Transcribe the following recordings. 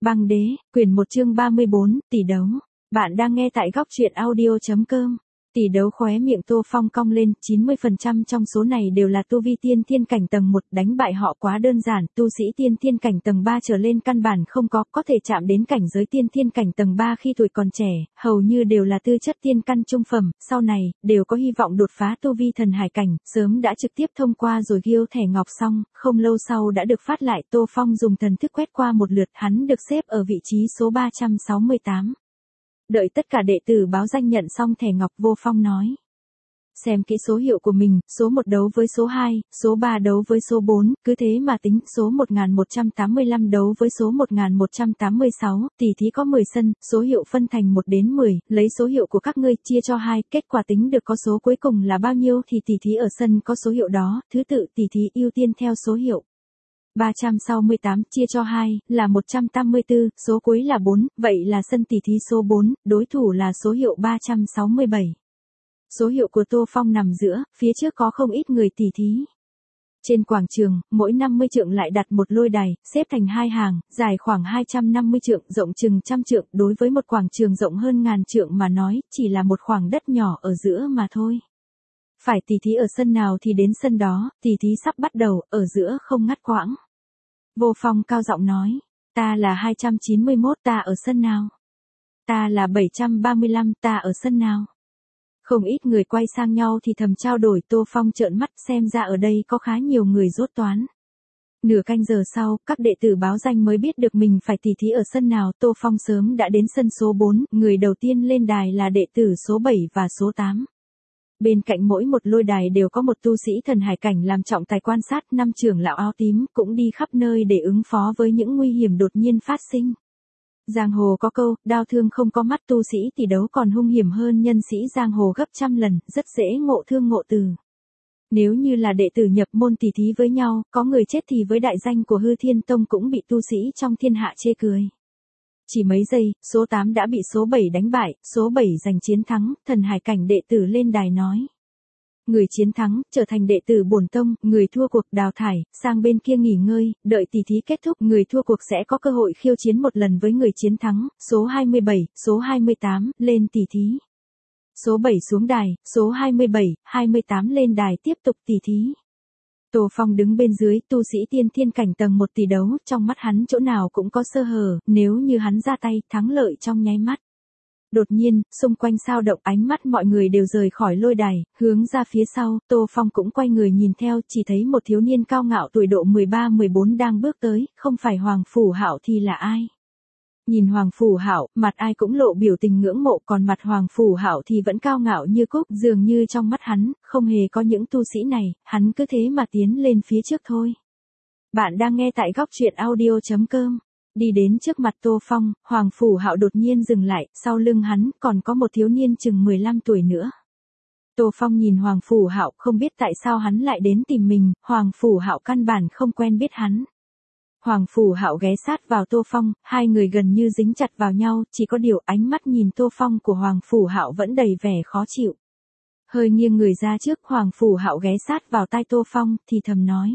Băng đế, quyển 1 chương 34, tỷ đấu. Bạn đang nghe tại góc truyện audio.com. Tỷ đấu khóe miệng Tô Phong cong lên, 90% trong số này đều là tu vi tiên thiên cảnh tầng 1, đánh bại họ quá đơn giản, tu sĩ tiên thiên cảnh tầng 3 trở lên căn bản không có thể chạm đến cảnh giới tiên thiên cảnh tầng 3 khi tuổi còn trẻ, hầu như đều là tư chất tiên căn trung phẩm, sau này, đều có hy vọng đột phá tu vi thần hải cảnh, sớm đã trực tiếp thông qua rồi ghiêu thẻ ngọc xong, không lâu sau đã được phát lại. Tô Phong dùng thần thức quét qua một lượt, hắn được xếp ở vị trí số 368. Đợi tất cả đệ tử báo danh nhận xong thẻ ngọc, Vô Phong nói. Xem kỹ số hiệu của mình, số 1 đấu với số 2, số 3 đấu với số 4, cứ thế mà tính, số 1185 đấu với số 1186, tỷ thí có 10 sân, số hiệu phân thành 1 đến 10, lấy số hiệu của các ngươi chia cho 2, kết quả tính được có số cuối cùng là bao nhiêu thì tỷ thí ở sân có số hiệu đó, thứ tự tỷ thí ưu tiên theo số hiệu. 368 chia cho 2 là 184, số cuối là 4, vậy là sân tỷ thí số 4, đối thủ là số hiệu 367. Số hiệu của Tô Phong nằm giữa, phía trước có không ít người tỷ thí. Trên quảng trường, mỗi 50 trượng lại đặt một lôi đài, xếp thành 2 hàng, dài khoảng 250 trượng, rộng chừng 100 trượng, đối với một quảng trường rộng hơn ngàn trượng mà nói, chỉ là một khoảng đất nhỏ ở giữa mà thôi. Phải tỷ thí ở sân nào thì đến sân đó, tỷ thí sắp bắt đầu, ở giữa không ngắt quãng. Vô Phong cao giọng nói, ta là 291, ta ở sân nào? Ta là 735, ta ở sân nào? Không ít người quay sang nhau thì thầm trao đổi. Tô Phong trợn mắt, xem ra ở đây có khá nhiều người rốt toán. Nửa canh giờ sau, các đệ tử báo danh mới biết được mình phải tỷ thí ở sân nào. Tô Phong sớm đã đến sân số 4, người đầu tiên lên đài là đệ tử số 7 và số 8. Bên cạnh mỗi một lôi đài đều có một tu sĩ thần hải cảnh làm trọng tài quan sát, 5 trưởng lão áo tím cũng đi khắp nơi để ứng phó với những nguy hiểm đột nhiên phát sinh. Giang hồ có câu, đao thương không có mắt, tu sĩ tỷ đấu còn hung hiểm hơn nhân sĩ giang hồ gấp trăm lần, rất dễ ngộ thương ngộ từ. Nếu như là đệ tử nhập môn tỷ thí với nhau, có người chết thì với đại danh của Hư Thiên Tông cũng bị tu sĩ trong thiên hạ chê cười. Chỉ mấy giây, số 8 đã bị số 7 đánh bại, số 7 giành chiến thắng, thần hải cảnh đệ tử lên đài nói. Người chiến thắng, trở thành đệ tử bổn tông, người thua cuộc đào thải, sang bên kia nghỉ ngơi, đợi tỷ thí kết thúc, người thua cuộc sẽ có cơ hội khiêu chiến một lần với người chiến thắng, số 27, số 28, lên tỷ thí. Số 7 xuống đài, số 27, 28 lên đài tiếp tục tỷ thí. Tô Phong đứng bên dưới, tu sĩ tiên thiên cảnh tầng 1 tỷ đấu, trong mắt hắn chỗ nào cũng có sơ hở, nếu như hắn ra tay, thắng lợi trong nháy mắt. Đột nhiên, xung quanh sao động, ánh mắt mọi người đều rời khỏi lôi đài, hướng ra phía sau, Tô Phong cũng quay người nhìn theo, chỉ thấy một thiếu niên cao ngạo tuổi độ 13-14 đang bước tới, không phải Hoàng Phủ Hạo thì là ai? Nhìn Hoàng Phủ Hạo, mặt ai cũng lộ biểu tình ngưỡng mộ, còn mặt Hoàng Phủ Hạo thì vẫn cao ngạo như cúc, dường như trong mắt hắn, không hề có những tu sĩ này, hắn cứ thế mà tiến lên phía trước thôi. Bạn đang nghe tại góc truyện audio.com. Đi đến trước mặt Tô Phong, Hoàng Phủ Hạo đột nhiên dừng lại, sau lưng hắn còn có một thiếu niên chừng 15 tuổi nữa. Tô Phong nhìn Hoàng Phủ Hạo, không biết tại sao hắn lại đến tìm mình, Hoàng Phủ Hạo căn bản không quen biết hắn. Hoàng Phủ Hạo ghé sát vào Tô Phong, hai người gần như dính chặt vào nhau, chỉ có điều ánh mắt nhìn Tô Phong của Hoàng Phủ Hạo vẫn đầy vẻ khó chịu. Hơi nghiêng người ra trước, Hoàng Phủ Hạo ghé sát vào tai Tô Phong, thì thầm nói.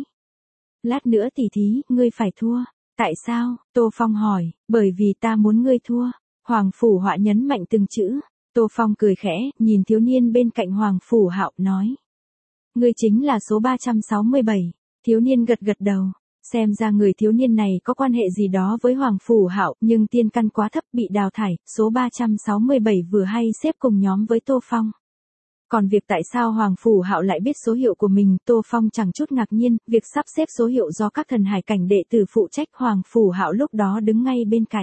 Lát nữa tỷ thí, ngươi phải thua. Tại sao? Tô Phong hỏi. Bởi vì ta muốn ngươi thua. Hoàng Phủ Hạo nhấn mạnh từng chữ. Tô Phong cười khẽ, nhìn thiếu niên bên cạnh Hoàng Phủ Hạo, nói. Ngươi chính là số 367. Thiếu niên gật gật đầu. Xem ra người thiếu niên này có quan hệ gì đó với Hoàng Phủ Hạo, nhưng tiên căn quá thấp bị đào thải, số 367 vừa hay xếp cùng nhóm với Tô Phong. Còn việc tại sao Hoàng Phủ Hạo lại biết số hiệu của mình, Tô Phong chẳng chút ngạc nhiên, việc sắp xếp số hiệu do các thần hải cảnh đệ tử phụ trách, Hoàng Phủ Hạo lúc đó đứng ngay bên cạnh.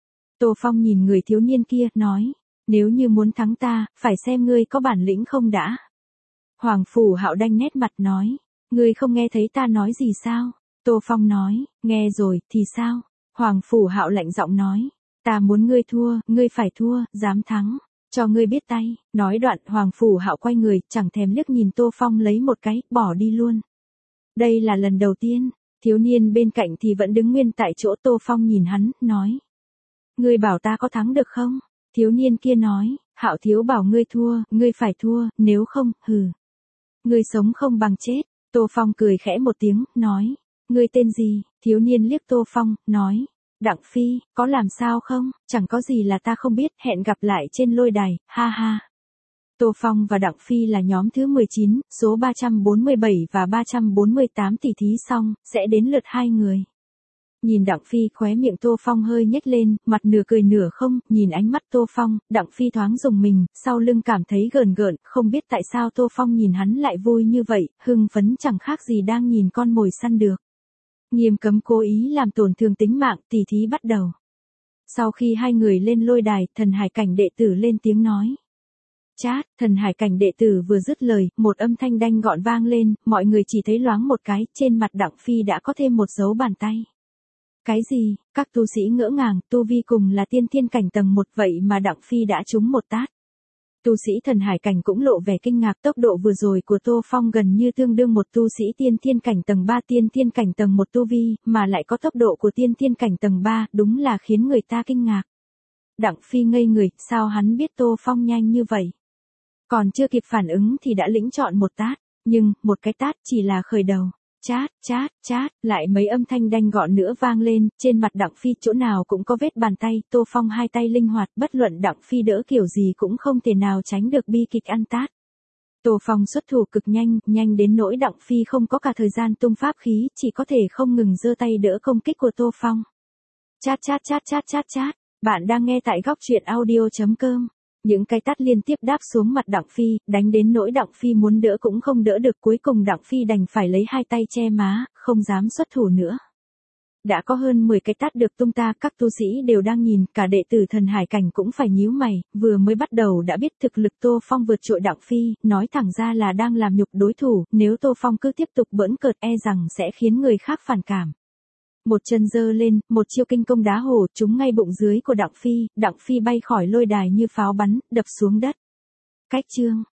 Tô Phong nhìn người thiếu niên kia, nói, nếu như muốn thắng ta, phải xem ngươi có bản lĩnh không đã. Hoàng Phủ Hạo đanh nét mặt nói, ngươi không nghe thấy ta nói gì sao? Tô Phong nói, nghe rồi, thì sao? Hoàng Phủ Hạo lạnh giọng nói, ta muốn ngươi thua, ngươi phải thua, dám thắng. Cho ngươi biết tay, nói đoạn Hoàng Phủ Hạo quay người, chẳng thèm liếc nhìn Tô Phong lấy một cái, bỏ đi luôn. Đây là lần đầu tiên, thiếu niên bên cạnh thì vẫn đứng nguyên tại chỗ. Tô Phong nhìn hắn, nói. Ngươi bảo ta có thắng được không? Thiếu niên kia nói, Hạo thiếu bảo ngươi thua, ngươi phải thua, nếu không, hừ. Ngươi sống không bằng chết. Tô Phong cười khẽ một tiếng, nói. Ngươi tên gì? Thiếu niên liếc Tô Phong, nói. Đặng Phi, có làm sao không? Chẳng có gì là ta không biết, hẹn gặp lại trên lôi đài, ha ha. Tô Phong và Đặng Phi là nhóm thứ 19, số 347 và 348 tỉ thí xong, sẽ đến lượt hai người. Nhìn Đặng Phi, khóe miệng Tô Phong hơi nhếch lên, mặt nửa cười nửa không, nhìn ánh mắt Tô Phong, Đặng Phi thoáng rùng mình, sau lưng cảm thấy gờn gợn, không biết tại sao Tô Phong nhìn hắn lại vui như vậy, hưng phấn chẳng khác gì đang nhìn con mồi săn được. Nghiêm cấm cố ý làm tổn thương tính mạng, tỉ thí bắt đầu. Sau khi hai người lên lôi đài, thần hải cảnh đệ tử lên tiếng nói. Chát, thần hải cảnh đệ tử vừa dứt lời, một âm thanh đanh gọn vang lên, mọi người chỉ thấy loáng một cái, trên mặt Đặng Phi đã có thêm một dấu bàn tay. Cái gì, các tu sĩ ngỡ ngàng, tu vi cùng là tiên thiên cảnh tầng 1 vậy mà Đặng Phi đã trúng một tát. Tu sĩ thần hải cảnh cũng lộ vẻ kinh ngạc, tốc độ vừa rồi của Tô Phong gần như tương đương một tu sĩ tiên thiên cảnh tầng 3 tiên thiên cảnh tầng 1 tu vi, mà lại có tốc độ của tiên thiên cảnh tầng 3, đúng là khiến người ta kinh ngạc. Đặng Phi ngây người, sao hắn biết Tô Phong nhanh như vậy? Còn chưa kịp phản ứng thì đã lĩnh chọn một tát, nhưng, một cái tát chỉ là khởi đầu. Chát, chát, chát, lại mấy âm thanh đanh gọn nữa vang lên, trên mặt Đặng Phi chỗ nào cũng có vết bàn tay, Tô Phong hai tay linh hoạt, bất luận Đặng Phi đỡ kiểu gì cũng không thể nào tránh được bi kịch ăn tát. Tô Phong xuất thủ cực nhanh, nhanh đến nỗi Đặng Phi không có cả thời gian tung pháp khí, chỉ có thể không ngừng giơ tay đỡ công kích của Tô Phong. Chát chát chát chát chát chát, bạn đang nghe tại góc truyện audio.com. Những cái tát liên tiếp đáp xuống mặt Đặng Phi, đánh đến nỗi Đặng Phi muốn đỡ cũng không đỡ được, cuối cùng Đặng Phi đành phải lấy hai tay che má, không dám xuất thủ nữa. Đã có hơn 10 cái tát được tung ta, các tu sĩ đều đang nhìn, cả đệ tử thần hải cảnh cũng phải nhíu mày, vừa mới bắt đầu đã biết thực lực Tô Phong vượt trội Đặng Phi, nói thẳng ra là đang làm nhục đối thủ, nếu Tô Phong cứ tiếp tục bỡn cợt e rằng sẽ khiến người khác phản cảm. Một chân giơ lên, một chiêu kinh công đá hổ trúng ngay bụng dưới của Đặng Phi bay khỏi lôi đài như pháo bắn, đập xuống đất. Cách chương,